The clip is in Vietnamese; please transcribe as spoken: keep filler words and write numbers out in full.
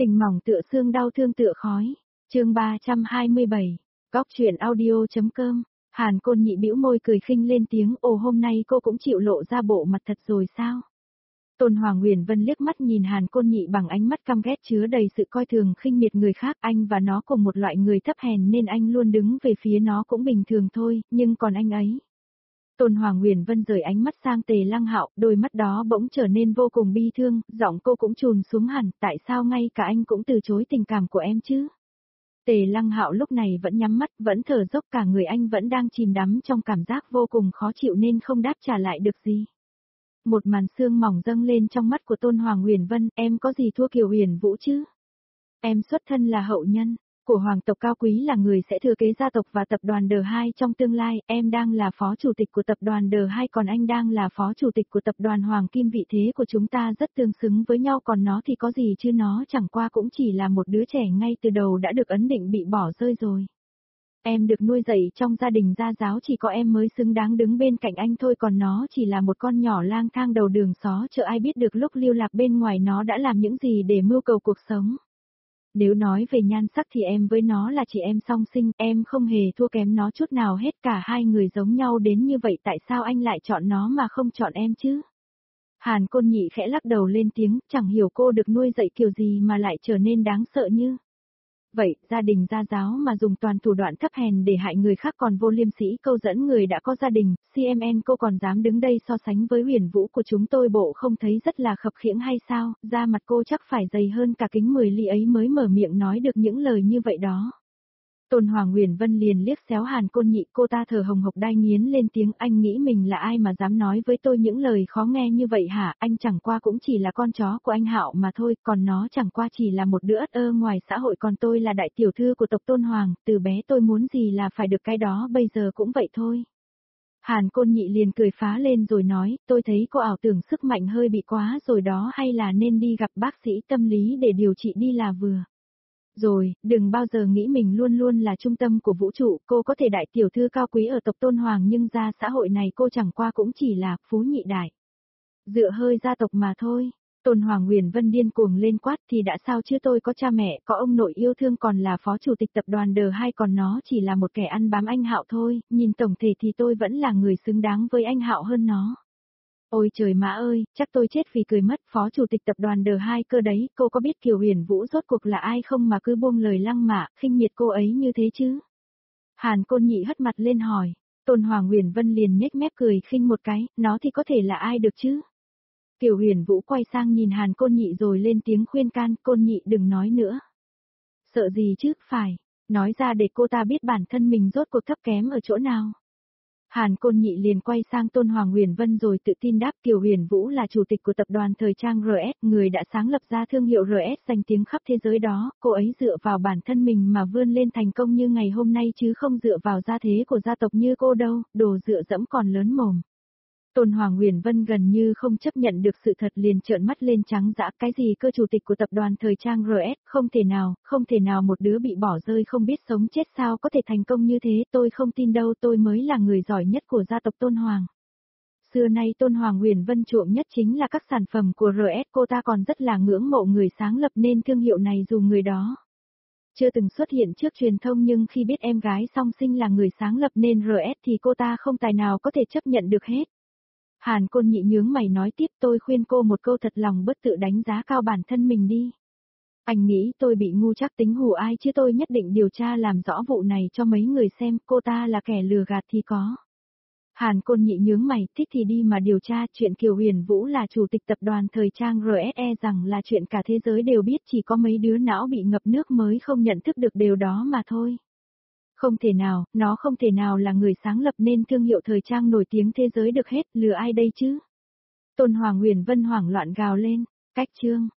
Tình mỏng tựa xương đau thương tựa khói. Chương ba trăm hai mươi bảy. Góc truyện audio.com. Hàn Côn Nhị bĩu môi cười khinh lên tiếng, ồ hôm nay cô cũng chịu lộ ra bộ mặt thật rồi sao? Tôn Hoàng Huyền Vân liếc mắt nhìn Hàn Côn Nhị bằng ánh mắt căm ghét chứa đầy sự coi thường khinh miệt người khác, anh và nó cùng một loại người thấp hèn nên anh luôn đứng về phía nó cũng bình thường thôi, nhưng còn anh ấy. Tôn Hoàng Huyền Vân rời ánh mắt sang Tề Lăng Hạo, đôi mắt đó bỗng trở nên vô cùng bi thương, giọng cô cũng trùn xuống hẳn, tại sao ngay cả anh cũng từ chối tình cảm của em chứ? Tề Lăng Hạo lúc này vẫn nhắm mắt, vẫn thở dốc, cả người anh vẫn đang chìm đắm trong cảm giác vô cùng khó chịu nên không đáp trả lại được gì. Một màn sương mỏng dâng lên trong mắt của Tôn Hoàng Huyền Vân, em có gì thua Kiều Huyền Vũ chứ? Em xuất thân là hậu nhân của hoàng tộc cao quý, là người sẽ thừa kế gia tộc và tập đoàn đờ hai trong tương lai, em đang là phó chủ tịch của tập đoàn đờ hai còn anh đang là phó chủ tịch của tập đoàn Hoàng Kim, vị thế của chúng ta rất tương xứng với nhau, còn nó thì có gì chứ, nó chẳng qua cũng chỉ là một đứa trẻ ngay từ đầu đã được ấn định bị bỏ rơi rồi. Em được nuôi dạy trong gia đình gia giáo, chỉ có em mới xứng đáng đứng bên cạnh anh thôi, còn nó chỉ là một con nhỏ lang thang đầu đường xó chợ, ai biết được lúc lưu lạc bên ngoài nó đã làm những gì để mưu cầu cuộc sống. Nếu nói về nhan sắc thì em với nó là chị em song sinh, em không hề thua kém nó chút nào hết, cả hai người giống nhau đến như vậy, tại sao anh lại chọn nó mà không chọn em chứ? Hàn Côn Nhị khẽ lắc đầu lên tiếng, chẳng hiểu cô được nuôi dạy kiểu gì mà lại trở nên đáng sợ như vậy, gia đình gia giáo mà dùng toàn thủ đoạn thấp hèn để hại người khác còn vô liêm sỉ câu dẫn người đã có gia đình, xê em en cô còn dám đứng đây so sánh với Huyền Vũ của chúng tôi, bộ không thấy rất là khập khiễng hay sao, da mặt cô chắc phải dày hơn cả kính mười ly ấy mới mở miệng nói được những lời như vậy đó. Tôn Hoàng Huyền Vân liền liếc xéo Hàn Côn Nhị, cô ta thở hồng hộc đai nghiến lên tiếng, anh nghĩ mình là ai mà dám nói với tôi những lời khó nghe như vậy hả? Anh chẳng qua cũng chỉ là con chó của anh Hạo mà thôi, còn nó chẳng qua chỉ là một đứa ất ơ ngoài xã hội, còn tôi là đại tiểu thư của tộc Tôn Hoàng, từ bé tôi muốn gì là phải được cái đó, bây giờ cũng vậy thôi. Hàn Côn Nhị liền cười phá lên rồi nói, tôi thấy cô ảo tưởng sức mạnh hơi bị quá rồi đó, hay là nên đi gặp bác sĩ tâm lý để điều trị đi là vừa. Rồi, đừng bao giờ nghĩ mình luôn luôn là trung tâm của vũ trụ, cô có thể đại tiểu thư cao quý ở tộc Tôn Hoàng nhưng ra xã hội này cô chẳng qua cũng chỉ là phú nhị đại. Dựa hơi gia tộc mà thôi. Tôn Hoàng Huyền Vân điên cuồng lên quát, thì đã sao chứ, tôi có cha mẹ, có ông nội yêu thương, còn là phó chủ tịch tập đoàn đờ hai, còn nó chỉ là một kẻ ăn bám anh Hạo thôi, nhìn tổng thể thì tôi vẫn là người xứng đáng với anh Hạo hơn nó. Ôi trời má ơi, chắc tôi chết vì cười mất, phó chủ tịch tập đoàn đờ hai cơ đấy, cô có biết Kiều Huyền Vũ rốt cuộc là ai không mà cứ buông lời lăng mạ, khinh miệt cô ấy như thế chứ? Hàn Côn Nhị hất mặt lên hỏi. Tôn Hoàng Huyền Vân liền nhếch mép cười khinh một cái, nó thì có thể là ai được chứ? Kiều Huyền Vũ quay sang nhìn Hàn Côn Nhị rồi lên tiếng khuyên can, Côn Nhị đừng nói nữa. Sợ gì chứ, phải, nói ra để cô ta biết bản thân mình rốt cuộc thấp kém ở chỗ nào. Hàn Côn Nhị liền quay sang Tôn Hoàng Huyền Vân rồi tự tin đáp, Kiều Huyền Vũ là chủ tịch của tập đoàn thời trang rờ ét, người đã sáng lập ra thương hiệu rờ ét danh tiếng khắp thế giới đó, cô ấy dựa vào bản thân mình mà vươn lên thành công như ngày hôm nay chứ không dựa vào gia thế của gia tộc như cô đâu, đồ dựa dẫm còn lớn mồm. Tôn Hoàng Huyền Vân gần như không chấp nhận được sự thật liền trợn mắt lên trắng dã, cái gì cơ chủ tịch của tập đoàn thời trang rờ ét, không thể nào, không thể nào, một đứa bị bỏ rơi không biết sống chết sao có thể thành công như thế, tôi không tin đâu, tôi mới là người giỏi nhất của gia tộc Tôn Hoàng. Xưa nay Tôn Hoàng Huyền Vân chuộng nhất chính là các sản phẩm của rờ ét, cô ta còn rất là ngưỡng mộ người sáng lập nên thương hiệu này dù người đó chưa từng xuất hiện trước truyền thông, nhưng khi biết em gái song sinh là người sáng lập nên rờ ét thì cô ta không tài nào có thể chấp nhận được hết. Hàn Côn Nhị nhướng mày nói tiếp, tôi khuyên cô một câu thật lòng bớt tự đánh giá cao bản thân mình đi. Anh nghĩ tôi bị ngu chắc tính hù ai chứ, tôi nhất định điều tra làm rõ vụ này cho mấy người xem, cô ta là kẻ lừa gạt thì có. Hàn Côn Nhị nhướng mày, thích thì đi mà điều tra, chuyện Kiều Huyền Vũ là chủ tịch tập đoàn thời trang rờ ét e rằng là chuyện cả thế giới đều biết, chỉ có mấy đứa não bị ngập nước mới không nhận thức được điều đó mà thôi. Không thể nào, nó không thể nào là người sáng lập nên thương hiệu thời trang nổi tiếng thế giới được hết, lừa ai đây chứ? Tôn Hoàng Huyền Vân hoảng loạn gào lên, cách chương.